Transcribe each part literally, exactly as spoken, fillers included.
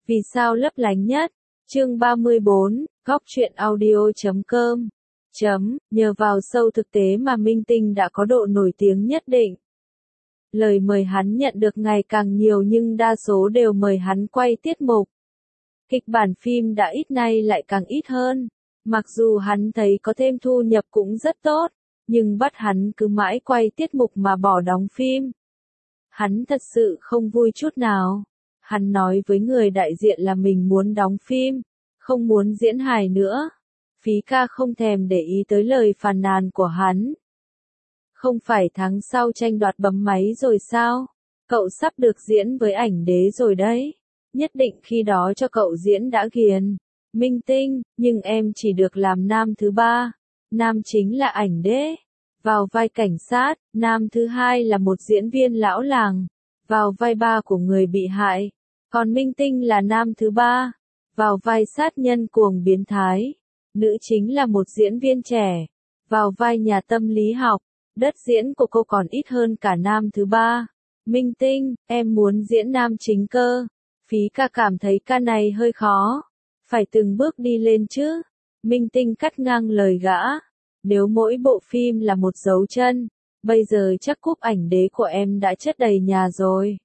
Vì sao lấp lánh nhất? Chương ba mươi bốn, góc truyện audio chấm com. Chấm, nhờ vào show thực tế mà Minh Tinh đã có độ nổi tiếng nhất định. Lời mời hắn nhận được ngày càng nhiều nhưng đa số đều mời hắn quay tiết mục. Kịch bản phim đã ít nay lại càng ít hơn. Mặc dù hắn thấy có thêm thu nhập cũng rất tốt, nhưng bắt hắn cứ mãi quay tiết mục mà bỏ đóng phim. Hắn thật sự không vui chút nào. Hắn nói với người đại diện là mình muốn đóng phim, không muốn diễn hài nữa. Phí ca không thèm để ý tới lời phàn nàn của hắn. Không phải tháng sau tranh đoạt bấm máy rồi sao? Cậu sắp được diễn với ảnh đế rồi đấy. Nhất định khi đó cho cậu diễn đã ghiền. Minh Tinh, nhưng em chỉ được làm nam thứ ba. Nam chính là ảnh đế. Vào vai cảnh sát, nam thứ hai là một diễn viên lão làng. Vào vai ba của người bị hại. Còn Minh Tinh là nam thứ ba. Vào vai sát nhân cuồng biến thái. Nữ chính là một diễn viên trẻ. Vào vai nhà tâm lý học. Đất diễn của cô còn ít hơn cả nam thứ ba. Minh Tinh, em muốn diễn nam chính cơ. Phí ca cảm thấy ca này hơi khó. Phải từng bước đi lên chứ. Minh Tinh cắt ngang lời gã. Nếu mỗi bộ phim là một dấu chân, bây giờ chắc cúp ảnh đế của em đã chất đầy nhà rồi.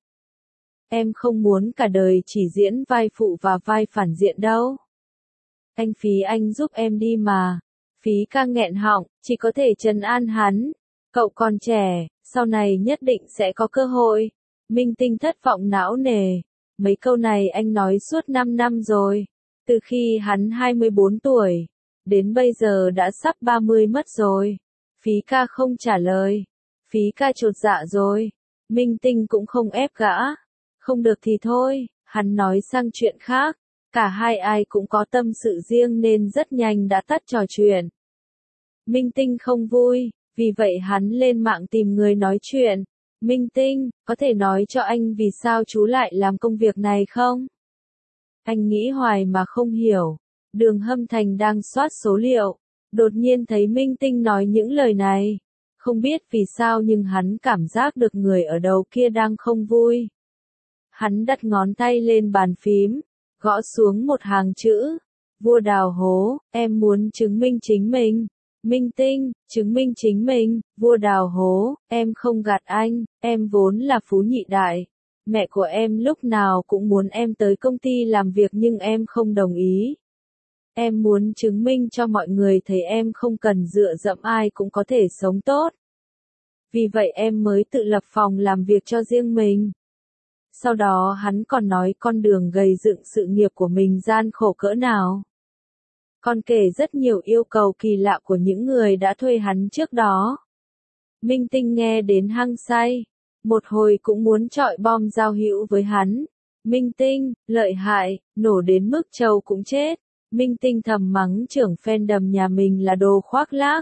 Em không muốn cả đời chỉ diễn vai phụ và vai phản diện đâu. Anh Phí anh giúp em đi mà. Phí ca nghẹn họng, chỉ có thể trấn an hắn. Cậu còn trẻ, sau này nhất định sẽ có cơ hội. Minh Tinh thất vọng não nề. Mấy câu này anh nói suốt năm năm rồi. Từ khi hắn hai mươi bốn tuổi, đến bây giờ đã sắp ba mươi mất rồi. Phí ca không trả lời. Phí ca chột dạ rồi. Minh Tinh cũng không ép gã. Không được thì thôi, hắn nói sang chuyện khác. Cả hai ai cũng có tâm sự riêng nên rất nhanh đã tắt trò chuyện. Minh Tinh không vui, vì vậy hắn lên mạng tìm người nói chuyện. Minh Tinh, có thể nói cho anh vì sao chú lại làm công việc này không? Anh nghĩ hoài mà không hiểu. Đường Hâm Thành đang soát số liệu. Đột nhiên thấy Minh Tinh nói những lời này. Không biết vì sao nhưng hắn cảm giác được người ở đầu kia đang không vui. Hắn đặt ngón tay lên bàn phím, gõ xuống một hàng chữ. Vua đào hố, em muốn chứng minh chính mình. Minh Tinh, chứng minh chính mình. Vua đào hố, em không gạt anh, em vốn là phú nhị đại. Mẹ của em lúc nào cũng muốn em tới công ty làm việc nhưng em không đồng ý. Em muốn chứng minh cho mọi người thấy em không cần dựa dẫm ai cũng có thể sống tốt. Vì vậy em mới tự lập phòng làm việc cho riêng mình. Sau đó hắn còn nói con đường gầy dựng sự nghiệp của mình gian khổ cỡ nào. Còn kể rất nhiều yêu cầu kỳ lạ của những người đã thuê hắn trước đó. Minh Tinh nghe đến hăng say. Một hồi cũng muốn chọi bom giao hữu với hắn. Minh Tinh, lợi hại, nổ đến mức trâu cũng chết. Minh Tinh thầm mắng trưởng fandom nhà mình là đồ khoác lác.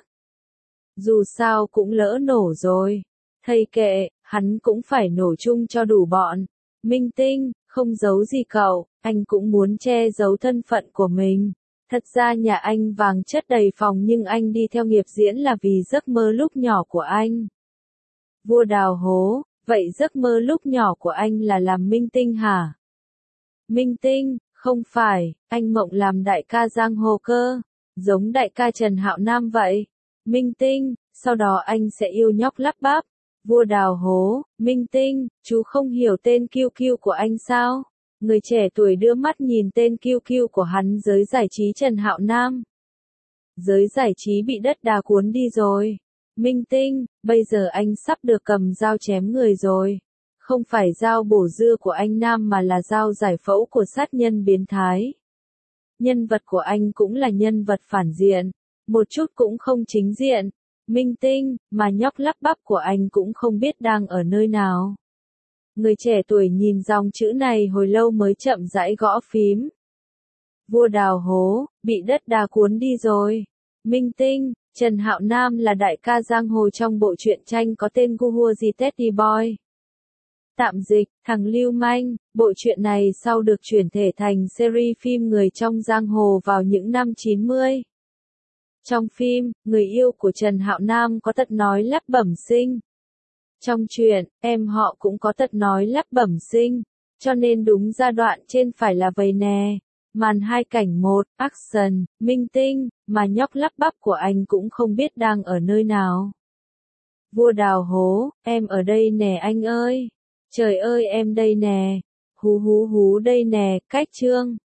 Dù sao cũng lỡ nổ rồi. Thầy kệ, hắn cũng phải nổ chung cho đủ bọn. Minh Tinh, không giấu gì cậu, anh cũng muốn che giấu thân phận của mình. Thật ra nhà anh vàng chất đầy phòng nhưng anh đi theo nghiệp diễn là vì giấc mơ lúc nhỏ của anh. Vua đào hố, vậy giấc mơ lúc nhỏ của anh là làm Minh Tinh hả? Minh Tinh, không phải, anh mộng làm đại ca giang hồ cơ, giống đại ca Trần Hạo Nam vậy. Minh Tinh, sau đó anh sẽ yêu nhóc lắp bắp. Vua đào hố, Minh Tinh, chú không hiểu tên Q Q của anh sao? Người trẻ tuổi đưa mắt nhìn tên Q Q của hắn giới giải trí Trần Hạo Nam. Giới giải trí bị đất đá cuốn đi rồi. Minh Tinh, bây giờ anh sắp được cầm dao chém người rồi. Không phải dao bổ dưa của anh Nam mà là dao giải phẫu của sát nhân biến thái. Nhân vật của anh cũng là nhân vật phản diện. Một chút cũng không chính diện. Minh Tinh, mà nhóc lắp bắp của anh cũng không biết đang ở nơi nào. Người trẻ tuổi nhìn dòng chữ này hồi lâu mới chậm rãi gõ phím. Vua đào hố, bị đất đá cuốn đi rồi. Minh Tinh, Trần Hạo Nam là đại ca giang hồ trong bộ truyện tranh có tên Guhua The Teddy Boy. Tạm dịch, thằng lưu manh, bộ truyện này sau được chuyển thể thành series phim Người trong giang hồ vào những năm chín mươi. Trong phim, người yêu của Trần Hạo Nam có tật nói lắp bẩm sinh. Trong truyện, em họ cũng có tật nói lắp bẩm sinh. Cho nên đúng ra đoạn trên phải là vầy nè. Màn hai cảnh một, action, minh tinh, mà nhóc lắp bắp của anh cũng không biết đang ở nơi nào. Vua đào hố, em ở đây nè anh ơi. Trời ơi em đây nè. Hú hú hú đây nè, cách chương.